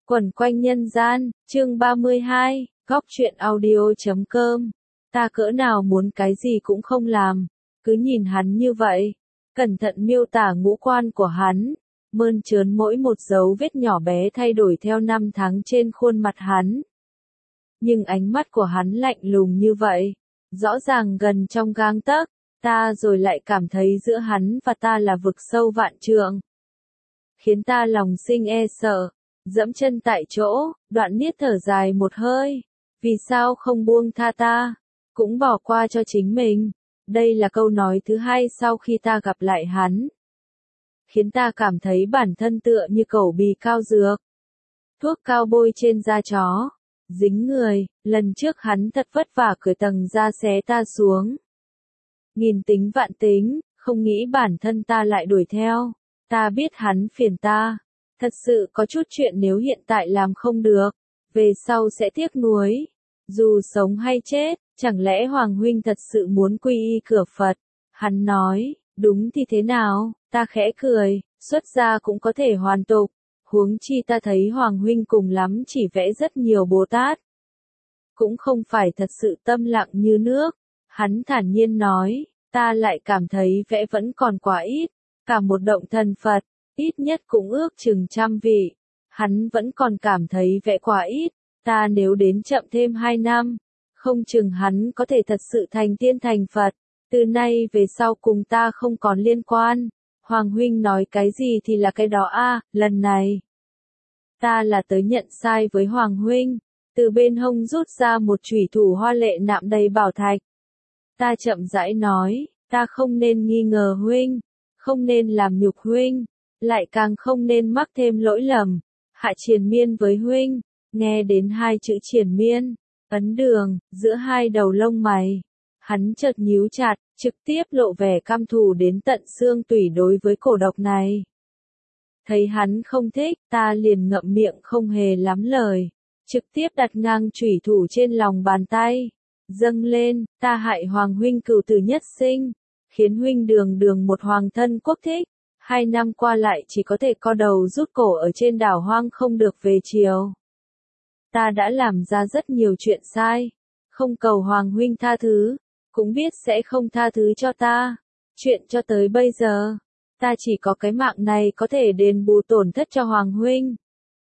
Quẩn quanh nhân gian, chương 32, góc truyện audio.com. Ta cỡ nào muốn cái gì cũng không làm, cứ nhìn hắn như vậy, cẩn thận miêu tả ngũ quan của hắn, mơn trớn mỗi một dấu vết nhỏ bé thay đổi theo năm tháng trên khuôn mặt hắn. Nhưng ánh mắt của hắn lạnh lùng như vậy, rõ ràng gần trong gang tấc, ta rồi lại cảm thấy giữa hắn và ta là vực sâu vạn trượng, khiến ta lòng sinh e sợ. Dẫm chân tại chỗ, Đoạn Niết thở dài một hơi. Vì sao không buông tha ta, cũng bỏ qua cho chính mình? Đây là câu nói thứ hai sau khi ta gặp lại hắn, khiến ta cảm thấy bản thân tựa như cẩu bì cao dược, thuốc cao bôi trên da chó, dính người. Lần trước hắn thật vất vả cởi tầng da xé ta xuống. Nghìn tính vạn tính, không nghĩ bản thân ta lại đuổi theo. Ta biết hắn phiền ta. Thật sự có chút chuyện nếu hiện tại làm không được, về sau sẽ tiếc nuối. Dù sống hay chết, chẳng lẽ Hoàng huynh thật sự muốn quy y cửa Phật? Hắn nói, đúng thì thế nào? Ta khẽ cười, xuất gia cũng có thể hoàn tục. Huống chi ta thấy Hoàng huynh cùng lắm chỉ vẽ rất nhiều Bồ Tát, cũng không phải thật sự tâm lặng như nước. Hắn thản nhiên nói, ta lại cảm thấy vẽ vẫn còn quá ít. Cả một động thần Phật, ít nhất cũng ước chừng 100 vị. Hắn vẫn còn cảm thấy vẽ quá ít. Ta nếu đến chậm thêm 2 năm, không chừng hắn có thể thật sự thành tiên thành Phật. Từ nay về sau cùng ta không còn liên quan. Hoàng huynh nói cái gì thì là cái đó a. Lần này ta là tới nhận sai với Hoàng huynh. Từ bên hông rút ra một chủy thủ hoa lệ nạm đầy bảo thạch. Ta chậm rãi nói, ta không nên nghi ngờ huynh, không nên làm nhục huynh, lại càng không nên mắc thêm lỗi lầm. Hạ triền miên với huynh. Nghe đến hai chữ triền miên, ấn đường, giữa hai đầu lông mày, hắn chợt nhíu chặt, trực tiếp lộ vẻ căm thù đến tận xương tủy đối với cổ độc này. Thấy hắn không thích, ta liền ngậm miệng không hề lắm lời, trực tiếp đặt ngang chủy thủ trên lòng bàn tay, dâng lên, ta hại Hoàng huynh cửu tử nhất sinh, khiến huynh đường đường một hoàng thân quốc thích, 2 năm qua lại chỉ có thể co đầu rút cổ ở trên đảo hoang không được về chiều. Ta đã làm ra rất nhiều chuyện sai, không cầu Hoàng huynh tha thứ, cũng biết sẽ không tha thứ cho ta. Chuyện cho tới bây giờ, ta chỉ có cái mạng này có thể đền bù tổn thất cho Hoàng huynh.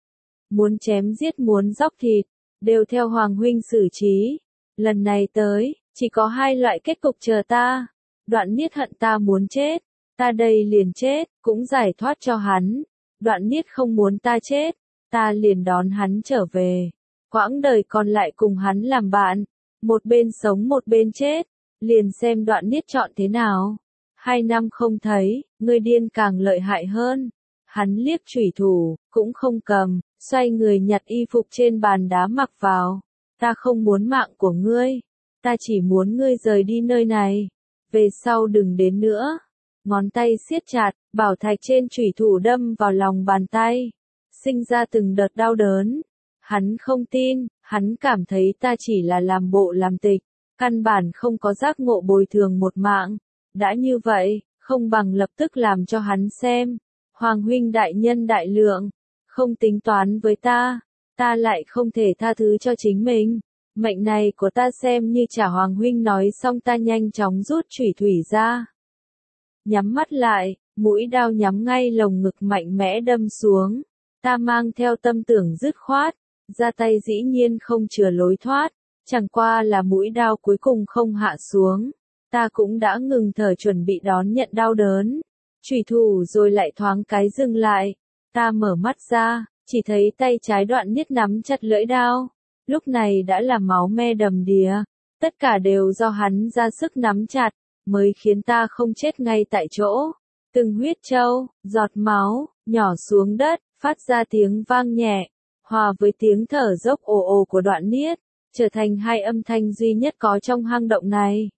Muốn chém giết muốn róc thịt, đều theo Hoàng huynh xử trí. Lần này tới, chỉ có 2 loại kết cục chờ ta. Đoạn Niết hận ta muốn chết, ta đây liền chết, cũng giải thoát cho hắn. Đoạn Niết không muốn ta chết, ta liền đón hắn trở về. Quãng đời còn lại cùng hắn làm bạn, một bên sống một bên chết, liền xem Đoạn Niết chọn thế nào. 2 năm không thấy, ngươi điên càng lợi hại hơn. Hắn liếc chủy thủ, cũng không cầm, xoay người nhặt y phục trên bàn đá mặc vào. Ta không muốn mạng của ngươi, ta chỉ muốn ngươi rời đi nơi này, về sau đừng đến nữa. Ngón tay siết chặt, bảo thạch trên chủy thủ đâm vào lòng bàn tay, sinh ra từng đợt đau đớn. Hắn không tin, hắn cảm thấy ta chỉ là làm bộ làm tịch, căn bản không có giác ngộ bồi thường một mạng. Đã như vậy, không bằng lập tức làm cho hắn xem. Hoàng huynh đại nhân đại lượng, không tính toán với ta lại không thể tha thứ cho chính mình. Mệnh này của ta xem như trả. Hoàng huynh nói xong ta nhanh chóng rút chủy thủy ra. Nhắm mắt lại, mũi đao nhắm ngay lồng ngực mạnh mẽ đâm xuống. Ta mang theo tâm tưởng dứt khoát, ra tay dĩ nhiên không chừa lối thoát, chẳng qua là mũi đao cuối cùng không hạ xuống. Ta cũng đã ngừng thở chuẩn bị đón nhận đau đớn. Chủy thủ rồi lại thoáng cái dừng lại. Ta mở mắt ra, chỉ thấy tay trái Đoạn Niết nắm chặt lưỡi đao. Lúc này đã là máu me đầm đìa. Tất cả đều do hắn ra sức nắm chặt, mới khiến ta không chết ngay tại chỗ. Từng huyết châu, giọt máu, nhỏ xuống đất, phát ra tiếng vang nhẹ, hòa với tiếng thở dốc ồ ồ của Đoạn Niết, trở thành 2 âm thanh duy nhất có trong hang động này.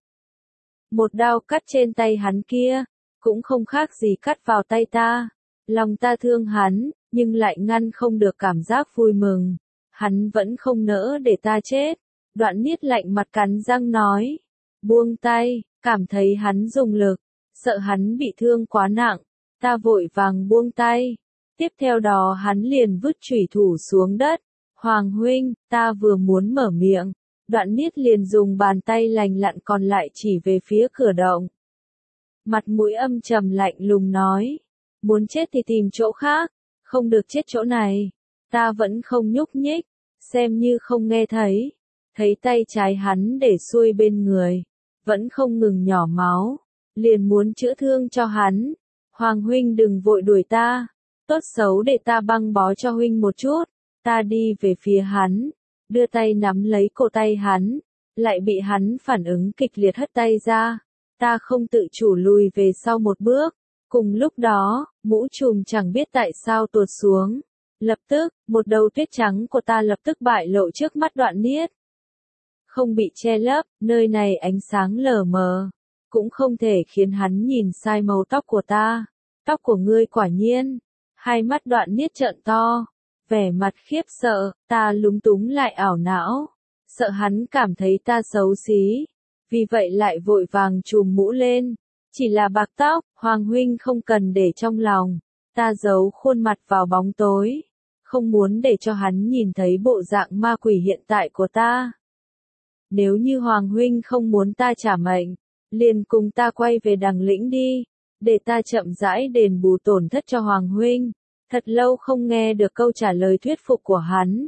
Một đao cắt trên tay hắn kia, cũng không khác gì cắt vào tay ta. Lòng ta thương hắn, nhưng lại ngăn không được cảm giác vui mừng. Hắn vẫn không nỡ để ta chết. Đoạn Niết lạnh mặt cắn răng nói, buông tay. Cảm thấy hắn dùng lực, sợ hắn bị thương quá nặng, ta vội vàng buông tay. Tiếp theo đó hắn liền vứt chủy thủ xuống đất. Hoàng huynh, ta vừa muốn mở miệng, Đoạn Niết liền dùng bàn tay lành lặn còn lại chỉ về phía cửa động. Mặt mũi âm trầm lạnh lùng nói, muốn chết thì tìm chỗ khác, không được chết chỗ này. Ta vẫn không nhúc nhích, xem như không nghe thấy. Thấy tay trái hắn để xuôi bên người, vẫn không ngừng nhỏ máu, liền muốn chữa thương cho hắn. Hoàng huynh đừng vội đuổi ta, tốt xấu để ta băng bó cho huynh một chút. Ta đi về phía hắn, đưa tay nắm lấy cổ tay hắn, lại bị hắn phản ứng kịch liệt hất tay ra. Ta không tự chủ lùi về sau một bước. Cùng lúc đó, mũ trùm chẳng biết tại sao tuột xuống. Lập tức, một đầu tuyết trắng của ta lập tức bại lộ trước mắt Đoạn Niết. Không bị che lấp, nơi này ánh sáng lờ mờ, cũng không thể khiến hắn nhìn sai màu tóc của ta. Tóc của ngươi quả nhiên. Hai mắt Đoạn Niết trợn to, vẻ mặt khiếp sợ, ta lúng túng lại ảo não, sợ hắn cảm thấy ta xấu xí, vì vậy lại vội vàng trùm mũ lên. Chỉ là bạc tóc, Hoàng huynh không cần để trong lòng. Ta giấu khuôn mặt vào bóng tối, không muốn để cho hắn nhìn thấy bộ dạng ma quỷ hiện tại của ta. Nếu như Hoàng huynh không muốn ta trả mệnh, liền cùng ta quay về Đằng Lĩnh đi, để ta chậm rãi đền bù tổn thất cho Hoàng huynh. Thật lâu không nghe được câu trả lời thuyết phục của hắn.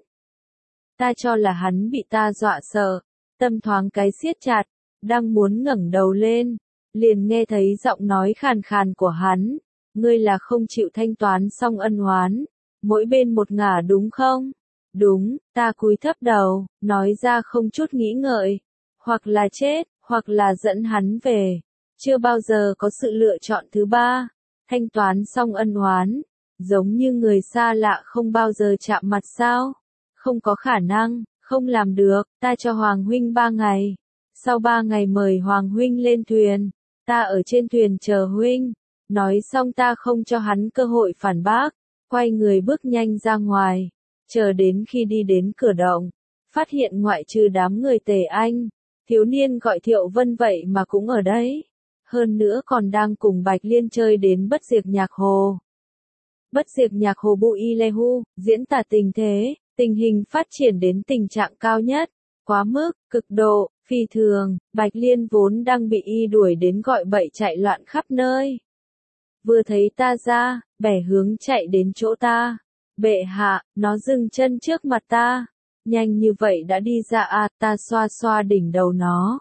Ta cho là hắn bị ta dọa sợ, tâm thoáng cái siết chặt, đang muốn ngẩng đầu lên, liền nghe thấy giọng nói khàn khàn của hắn, ngươi là không chịu thanh toán xong ân oán, mỗi bên một ngả đúng không? Đúng, ta cúi thấp đầu, nói ra không chút nghĩ ngợi, hoặc là chết, hoặc là dẫn hắn về, chưa bao giờ có sự lựa chọn thứ ba. Thanh toán xong ân oán, giống như người xa lạ không bao giờ chạm mặt sao? Không có khả năng, không làm được. Ta cho Hoàng huynh 3 ngày, sau 3 ngày mời Hoàng huynh lên thuyền, ta ở trên thuyền chờ huynh. Nói xong ta không cho hắn cơ hội phản bác, quay người bước nhanh ra ngoài, chờ đến khi đi đến cửa động, phát hiện ngoại trừ đám người Tề Anh, thiếu niên gọi Thiệu Vân vậy mà cũng ở đấy, hơn nữa còn đang cùng Bạch Liên chơi đến Bất Diệt Nhạc Hồ. Bất Diệt Nhạc Hồ Bu Y Lê Hu, diễn tả tình thế, tình hình phát triển đến tình trạng cao nhất, quá mức, cực độ, phi thường. Bạch Liên vốn đang bị y đuổi đến gọi bậy chạy loạn khắp nơi. Vừa thấy ta ra, bẻ hướng chạy đến chỗ ta. Bệ hạ, nó dừng chân trước mặt ta. Nhanh như vậy đã đi ra à, ta xoa xoa đỉnh đầu nó.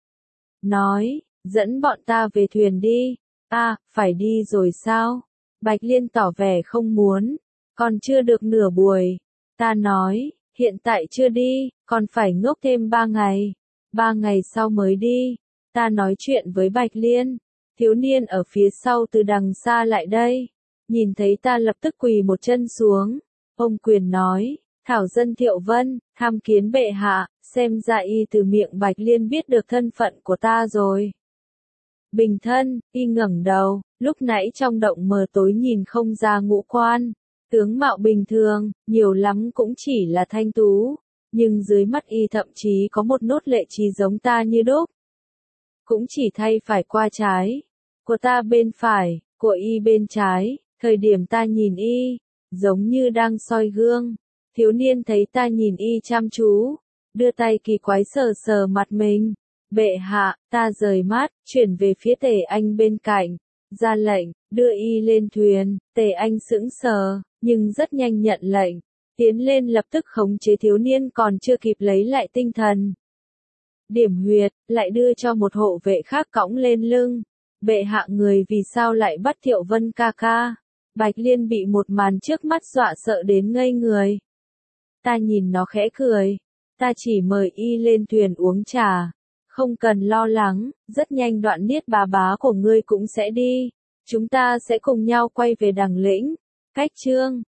Nói, dẫn bọn ta về thuyền đi. À, phải đi rồi sao? Bạch Liên tỏ vẻ không muốn, còn chưa được nửa buổi. Ta nói, hiện tại chưa đi, còn phải ngốc thêm 3 ngày. 3 ngày sau mới đi. Ta nói chuyện với Bạch Liên. Thiếu niên ở phía sau từ đằng xa lại đây. Nhìn thấy ta lập tức quỳ một chân xuống. Ông quyền nói, Thảo dân Thiệu Vân, tham kiến bệ hạ, xem ra y từ miệng Bạch Liên biết được thân phận của ta rồi. Bình thân, y ngẩng đầu, lúc nãy trong động mờ tối nhìn không ra ngũ quan, tướng mạo bình thường, nhiều lắm cũng chỉ là thanh tú, nhưng dưới mắt y thậm chí có một nốt lệ trí giống ta như đúc. Cũng chỉ thay phải qua trái, của ta bên phải, của y bên trái, thời điểm ta nhìn y, giống như đang soi gương. Thiếu niên thấy ta nhìn y chăm chú, đưa tay kỳ quái sờ sờ mặt mình. Bệ hạ, ta rời mắt, chuyển về phía Tề Anh bên cạnh, ra lệnh, đưa y lên thuyền. Tề Anh sững sờ, nhưng rất nhanh nhận lệnh, tiến lên lập tức khống chế thiếu niên còn chưa kịp lấy lại tinh thần. Điểm huyệt, lại đưa cho một hộ vệ khác cõng lên lưng. Bệ hạ người vì sao lại bắt Thiệu Vân ca ca? Bạch Liên bị một màn trước mắt dọa sợ đến ngây người. Ta nhìn nó khẽ cười, ta chỉ mời y lên thuyền uống trà. Không cần lo lắng, rất nhanh Đoạn Niết bá bá của ngươi cũng sẽ đi. Chúng ta sẽ cùng nhau quay về Đằng Lĩnh. Cách chương